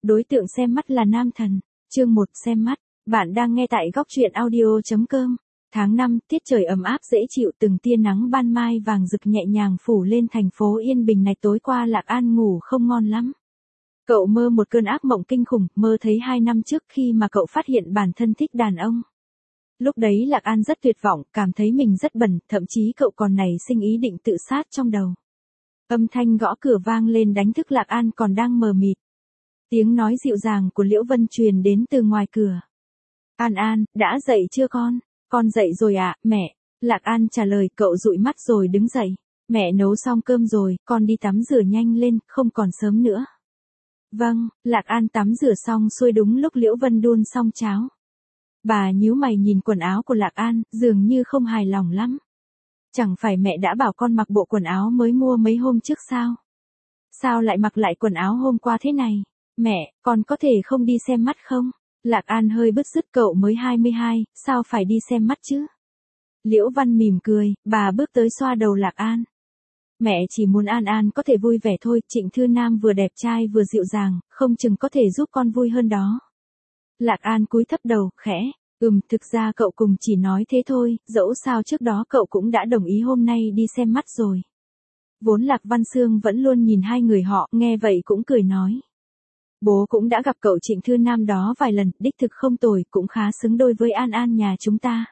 đối tượng xem mắt là nam thần. Chương 1 xem mắt. Bạn đang nghe tại góc truyện audio.com. Tháng 5, tiết trời ấm áp dễ chịu, từng tia nắng ban mai vàng rực nhẹ nhàng phủ lên thành phố yên bình này. Tối qua Lạc An ngủ không ngon lắm. Cậu mơ một cơn ác mộng kinh khủng, mơ thấy 2 năm trước khi mà cậu phát hiện bản thân thích đàn ông. Lúc đấy Lạc An rất tuyệt vọng, cảm thấy mình rất bẩn, thậm chí cậu còn nảy sinh ý định tự sát trong đầu. Âm thanh gõ cửa vang lên đánh thức Lạc An còn đang mờ mịt. Tiếng nói dịu dàng của Liễu Vân truyền đến từ ngoài cửa. An An, đã dậy chưa con? Con dậy rồi ạ, mẹ. Lạc An trả lời, cậu dụi mắt rồi đứng dậy. Mẹ nấu xong cơm rồi, con đi tắm rửa nhanh lên, không còn sớm nữa. Vâng, Lạc An tắm rửa xong xuôi đúng lúc Liễu Vân đun xong cháo. Bà nhíu mày nhìn quần áo của Lạc An, dường như không hài lòng lắm. Chẳng phải mẹ đã bảo con mặc bộ quần áo mới mua mấy hôm trước sao? Sao lại mặc lại quần áo hôm qua thế này? Mẹ, con có thể không đi xem mắt không? Lạc An hơi bứt rứt, cậu mới 22, sao phải đi xem mắt chứ? Liễu Văn mỉm cười, bà bước tới xoa đầu Lạc An. Mẹ chỉ muốn An An có thể vui vẻ thôi, Trịnh Thư Nam vừa đẹp trai vừa dịu dàng, không chừng có thể giúp con vui hơn đó. Lạc An cúi thấp đầu, khẽ. Thực ra cậu cùng chỉ nói thế thôi, dẫu sao trước đó cậu cũng đã đồng ý hôm nay đi xem mắt rồi. Vốn Lạc Văn Sương vẫn luôn nhìn hai người họ, nghe vậy cũng cười nói. Bố cũng đã gặp cậu Trịnh Thư Nam đó vài lần, đích thực không tồi, cũng khá xứng đôi với An An nhà chúng ta.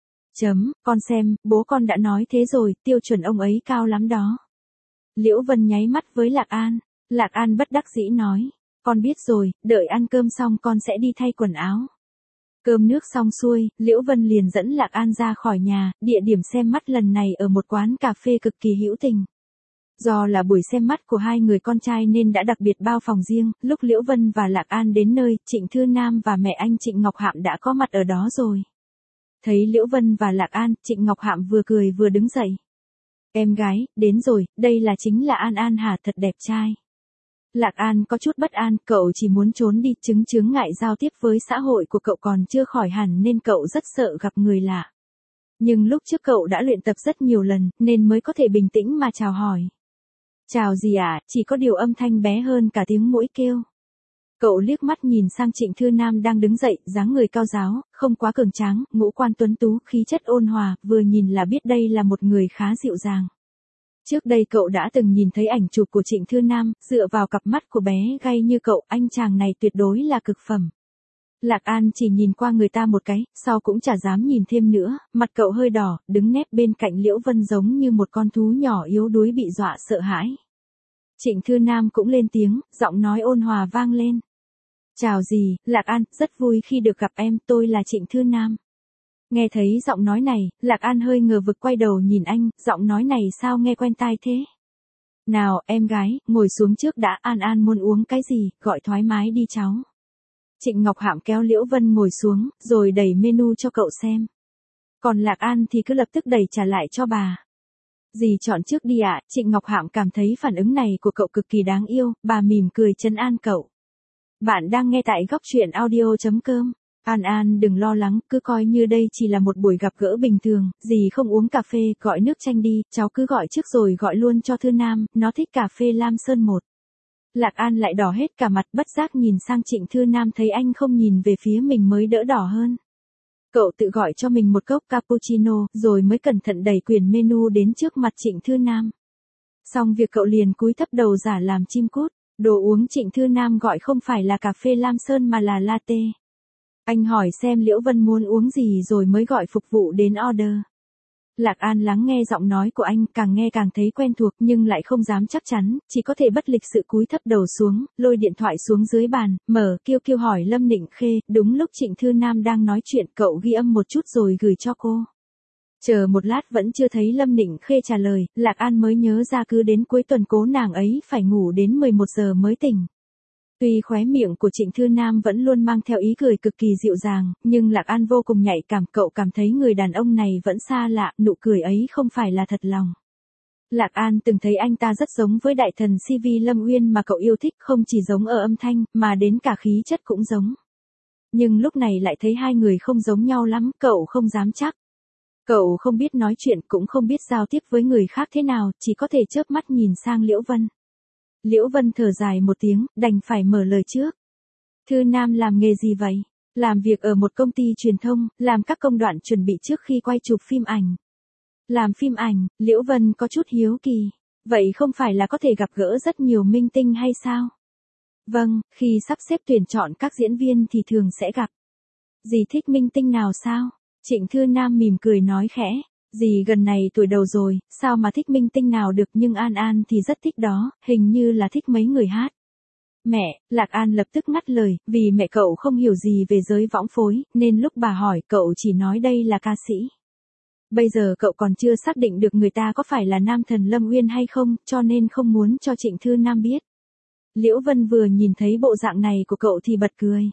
Con xem, bố con đã nói thế rồi, tiêu chuẩn ông ấy cao lắm đó. Liễu Vân nháy mắt với Lạc An. Lạc An bất đắc dĩ nói. Con biết rồi, đợi ăn cơm xong con sẽ đi thay quần áo. Cơm nước xong xuôi, Liễu Vân liền dẫn Lạc An ra khỏi nhà, địa điểm xem mắt lần này ở một quán cà phê cực kỳ hữu tình. Do là buổi xem mắt của hai người con trai nên đã đặc biệt bao phòng riêng, lúc Liễu Vân và Lạc An đến nơi, Trịnh Thư Nam và mẹ anh Trịnh Ngọc Hạm đã có mặt ở đó rồi. Thấy Liễu Vân và Lạc An, Trịnh Ngọc Hạm vừa cười vừa đứng dậy. Em gái, đến rồi, đây là chính là An An hả, thật đẹp trai. Lạc An có chút bất an, cậu chỉ muốn trốn đi, chướng ngại giao tiếp với xã hội của cậu còn chưa khỏi hẳn nên cậu rất sợ gặp người lạ. Nhưng lúc trước cậu đã luyện tập rất nhiều lần, nên mới có thể bình tĩnh mà chào hỏi. Chào gì ạ, chỉ có điều âm thanh bé hơn cả tiếng muỗi kêu. Cậu liếc mắt nhìn sang Trịnh Thư Nam đang đứng dậy, dáng người cao ráo, không quá cường tráng, ngũ quan tuấn tú, khí chất ôn hòa, vừa nhìn là biết đây là một người khá dịu dàng. Trước đây cậu đã từng nhìn thấy ảnh chụp của Trịnh Thư Nam, dựa vào cặp mắt của bé gay như cậu, anh chàng này tuyệt đối là cực phẩm. Lạc An chỉ nhìn qua người ta một cái, sau cũng chả dám nhìn thêm nữa, mặt cậu hơi đỏ, đứng nép bên cạnh Liễu Vân giống như một con thú nhỏ yếu đuối bị dọa sợ hãi. Trịnh Thư Nam cũng lên tiếng, giọng nói ôn hòa vang lên. Chào gì, Lạc An, rất vui khi được gặp em, tôi là Trịnh Thư Nam. Nghe thấy giọng nói này, Lạc An hơi ngờ vực quay đầu nhìn anh, giọng nói này sao nghe quen tai thế? Nào, em gái, ngồi xuống trước đã, An An muốn uống cái gì, gọi thoải mái đi cháu. Trịnh Ngọc Hạm kéo Liễu Vân ngồi xuống, rồi đẩy menu cho cậu xem. Còn Lạc An thì cứ lập tức đẩy trả lại cho bà. Dì chọn trước đi ạ, Trịnh Ngọc Hạm cảm thấy phản ứng này của cậu cực kỳ đáng yêu, bà mỉm cười trấn an cậu. Bạn đang nghe tại góc truyện audio.com. An An đừng lo lắng, cứ coi như đây chỉ là một buổi gặp gỡ bình thường, dì không uống cà phê, gọi nước chanh đi, cháu cứ gọi trước rồi gọi luôn cho Thư Nam, nó thích cà phê Lam Sơn 1. Lạc An lại đỏ hết cả mặt, bất giác nhìn sang Trịnh Thư Nam thấy anh không nhìn về phía mình mới đỡ đỏ hơn. Cậu tự gọi cho mình một cốc cappuccino, rồi mới cẩn thận đẩy quyển menu đến trước mặt Trịnh Thư Nam. Xong việc cậu liền cúi thấp đầu giả làm chim cút, đồ uống Trịnh Thư Nam gọi không phải là cà phê Lam Sơn mà là latte. Anh hỏi xem Liễu Vân muốn uống gì rồi mới gọi phục vụ đến order. Lạc An lắng nghe giọng nói của anh, càng nghe càng thấy quen thuộc nhưng lại không dám chắc chắn, chỉ có thể bất lịch sự cúi thấp đầu xuống, lôi điện thoại xuống dưới bàn, mở kêu hỏi Lâm Nịnh Khê, đúng lúc Trịnh Thư Nam đang nói chuyện cậu ghi âm một chút rồi gửi cho cô. Chờ một lát vẫn chưa thấy Lâm Nịnh Khê trả lời, Lạc An mới nhớ ra cứ đến cuối tuần cố nàng ấy phải ngủ đến 11 giờ mới tỉnh. Tuy khóe miệng của Trịnh Thư Nam vẫn luôn mang theo ý cười cực kỳ dịu dàng, nhưng Lạc An vô cùng nhạy cảm, cậu cảm thấy người đàn ông này vẫn xa lạ, nụ cười ấy không phải là thật lòng. Lạc An từng thấy anh ta rất giống với đại thần CV Lâm Uyên mà cậu yêu thích, không chỉ giống ở âm thanh, mà đến cả khí chất cũng giống. Nhưng lúc này lại thấy hai người không giống nhau lắm, cậu không dám chắc. Cậu không biết nói chuyện cũng không biết giao tiếp với người khác thế nào, chỉ có thể chớp mắt nhìn sang Liễu Vân. Liễu Vân thở dài một tiếng, đành phải mở lời trước. Thư Nam làm nghề gì vậy? Làm việc ở một công ty truyền thông, làm các công đoạn chuẩn bị trước khi quay chụp phim ảnh. Làm phim ảnh, Liễu Vân có chút hiếu kỳ. Vậy không phải là có thể gặp gỡ rất nhiều minh tinh hay sao? Vâng, khi sắp xếp tuyển chọn các diễn viên thì thường sẽ gặp. Dì thích minh tinh nào sao? Trịnh Thư Nam mỉm cười nói khẽ. Dì gần này tuổi đầu rồi, sao mà thích minh tinh nào được, nhưng An An thì rất thích đó, hình như là thích mấy người hát. Mẹ, Lạc An lập tức ngắt lời, vì mẹ cậu không hiểu gì về giới võng phối, nên lúc bà hỏi cậu chỉ nói đây là ca sĩ. Bây giờ cậu còn chưa xác định được người ta có phải là nam thần Lâm Uyên hay không, cho nên không muốn cho Trịnh Thư Nam biết. Liễu Vân vừa nhìn thấy bộ dạng này của cậu thì bật cười.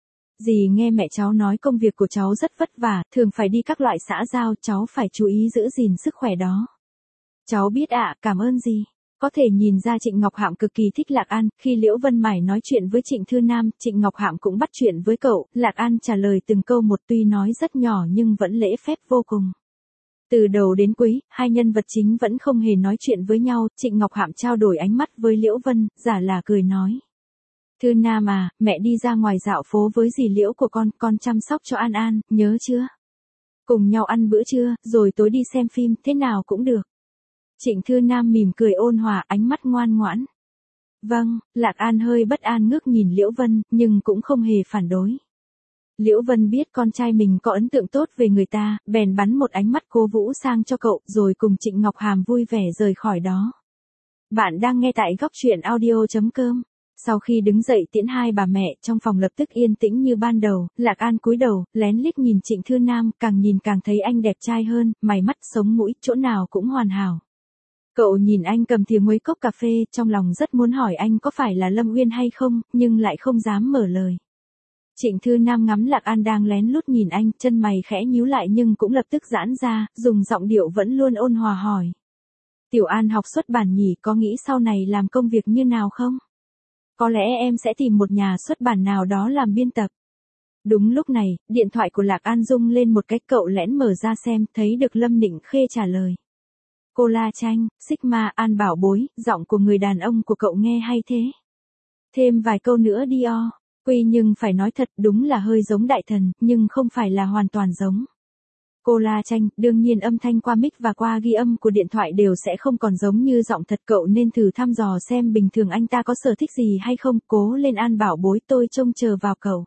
Dì nghe mẹ cháu nói công việc của cháu rất vất vả, thường phải đi các loại xã giao, cháu phải chú ý giữ gìn sức khỏe đó. Cháu biết ạ, cảm ơn dì. Có thể nhìn ra Trịnh Ngọc Hạm cực kỳ thích Lạc An, khi Liễu Vân Mải nói chuyện với Trịnh Thư Nam, Trịnh Ngọc Hạm cũng bắt chuyện với cậu, Lạc An trả lời từng câu một, tuy nói rất nhỏ nhưng vẫn lễ phép vô cùng. Từ đầu đến cuối, hai nhân vật chính vẫn không hề nói chuyện với nhau, Trịnh Ngọc Hạm trao đổi ánh mắt với Liễu Vân, giả là cười nói. Thư Nam à, mẹ đi ra ngoài dạo phố với dì Liễu của con chăm sóc cho An An, nhớ chưa? Cùng nhau ăn bữa trưa, rồi tối đi xem phim, thế nào cũng được. Trịnh Thư Nam mỉm cười ôn hòa, ánh mắt ngoan ngoãn. Vâng, Lạc An hơi bất an ngước nhìn Liễu Vân, nhưng cũng không hề phản đối. Liễu Vân biết con trai mình có ấn tượng tốt về người ta, bèn bắn một ánh mắt cố vũ sang cho cậu, rồi cùng Trịnh Ngọc Hàm vui vẻ rời khỏi đó. Bạn đang nghe tại góc truyện audio.com. Sau khi đứng dậy tiễn hai bà mẹ, trong phòng lập tức yên tĩnh như ban đầu, Lạc An cúi đầu, lén liếc nhìn Trịnh Thư Nam, càng nhìn càng thấy anh đẹp trai hơn, mày mắt sống mũi, chỗ nào cũng hoàn hảo. Cậu nhìn anh cầm thìa nguấy cốc cà phê, trong lòng rất muốn hỏi anh có phải là Lâm Uyên hay không, nhưng lại không dám mở lời. Trịnh Thư Nam ngắm Lạc An đang lén lút nhìn anh, chân mày khẽ nhíu lại nhưng cũng lập tức giãn ra, dùng giọng điệu vẫn luôn ôn hòa hỏi. Tiểu An học xuất bản nhỉ, có nghĩ sau này làm công việc như nào không? Có lẽ em sẽ tìm một nhà xuất bản nào đó làm biên tập. Đúng lúc này, điện thoại của Lạc An rung lên một cái, cậu lén mở ra xem, thấy được Lâm Nịnh Khê trả lời. Cô La Tranh, Sigma, An bảo bối, giọng của người đàn ông của cậu nghe hay thế. Thêm vài câu nữa đi o. Quy nhưng phải nói thật, đúng là hơi giống đại thần, nhưng không phải là hoàn toàn giống. Cô La Tranh, đương nhiên âm thanh qua mic và qua ghi âm của điện thoại đều sẽ không còn giống như giọng thật, cậu nên thử thăm dò xem bình thường anh ta có sở thích gì hay không, cố lên An bảo bối, tôi trông chờ vào cậu.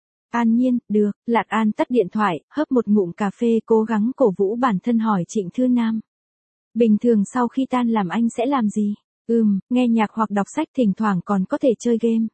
An Nhiên, được, Lạc An tắt điện thoại, hớp một ngụm cà phê, cố gắng cổ vũ bản thân hỏi Trịnh Thư Nam. Bình thường sau khi tan làm anh sẽ làm gì? Nghe nhạc hoặc đọc sách, thỉnh thoảng còn có thể chơi game.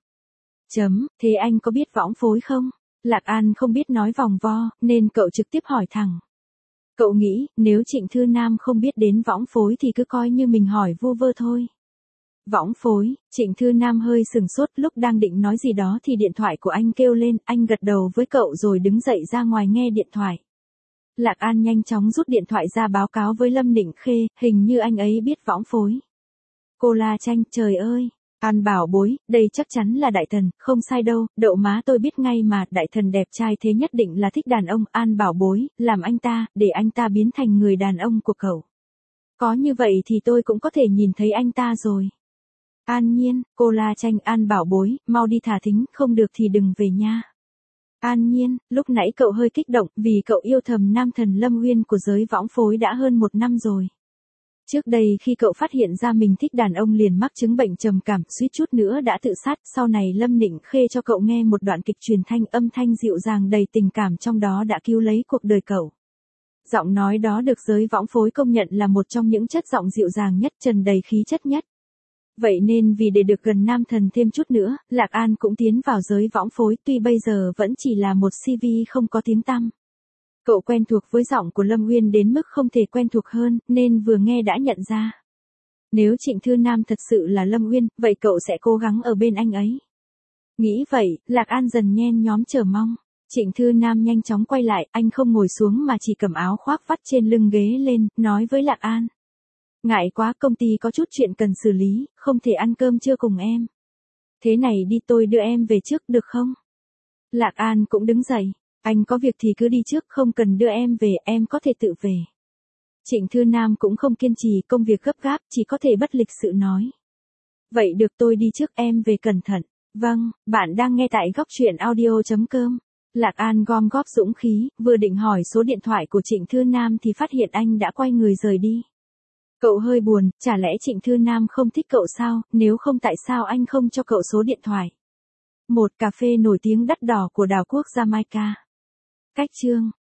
Thế anh có biết võng phối không? Lạc An không biết nói vòng vo, nên cậu trực tiếp hỏi thẳng. Cậu nghĩ, nếu Trịnh Thư Nam không biết đến võng phối thì cứ coi như mình hỏi vu vơ thôi. Võng phối, Trịnh Thư Nam hơi sừng sốt, lúc đang định nói gì đó thì điện thoại của anh kêu lên, anh gật đầu với cậu rồi đứng dậy ra ngoài nghe điện thoại. Lạc An nhanh chóng rút điện thoại ra báo cáo với Lâm Nịnh Khê, hình như anh ấy biết võng phối. Cô La Tranh, trời ơi! An bảo bối, đây chắc chắn là đại thần, không sai đâu, đậu má tôi biết ngay mà, đại thần đẹp trai thế nhất định là thích đàn ông, An bảo bối, làm anh ta, để anh ta biến thành người đàn ông của cậu. Có như vậy thì tôi cũng có thể nhìn thấy anh ta rồi. An Nhiên, cô La Tranh, An bảo bối, mau đi thả thính, không được thì đừng về nha. An Nhiên, lúc nãy cậu hơi kích động, vì cậu yêu thầm nam thần Lâm Uyên của giới võng phối đã hơn 1 năm rồi. Trước đây khi cậu phát hiện ra mình thích đàn ông liền mắc chứng bệnh trầm cảm, suýt chút nữa đã tự sát, sau này Lâm Nịnh Khê cho cậu nghe một đoạn kịch truyền thanh, âm thanh dịu dàng đầy tình cảm trong đó đã cứu lấy cuộc đời cậu. Giọng nói đó được giới võng phối công nhận là một trong những chất giọng dịu dàng nhất, trần đầy khí chất nhất. Vậy nên vì để được gần nam thần thêm chút nữa, Lạc An cũng tiến vào giới võng phối, tuy bây giờ vẫn chỉ là một CV không có tiếng tăm. Cậu quen thuộc với giọng của Lâm Uyên đến mức không thể quen thuộc hơn, nên vừa nghe đã nhận ra. Nếu Trịnh Thư Nam thật sự là Lâm Uyên, vậy cậu sẽ cố gắng ở bên anh ấy. Nghĩ vậy, Lạc An dần nhen nhóm chờ mong. Trịnh Thư Nam nhanh chóng quay lại, anh không ngồi xuống mà chỉ cầm áo khoác vắt trên lưng ghế lên, nói với Lạc An. Ngại quá, công ty có chút chuyện cần xử lý, không thể ăn cơm trưa cùng em. Thế này đi, tôi đưa em về trước được không? Lạc An cũng đứng dậy. Anh có việc thì cứ đi trước, không cần đưa em về, em có thể tự về. Trịnh Thư Nam cũng không kiên trì, công việc gấp gáp, chỉ có thể bất lịch sự nói. Vậy được, tôi đi trước, em về cẩn thận. Vâng, bạn đang nghe tại góc truyện audio.com. Lạc An gom góp dũng khí, vừa định hỏi số điện thoại của Trịnh Thư Nam thì phát hiện anh đã quay người rời đi. Cậu hơi buồn, chả lẽ Trịnh Thư Nam không thích cậu sao, nếu không tại sao anh không cho cậu số điện thoại. Một cà phê nổi tiếng đắt đỏ của đảo quốc Jamaica. Cách chương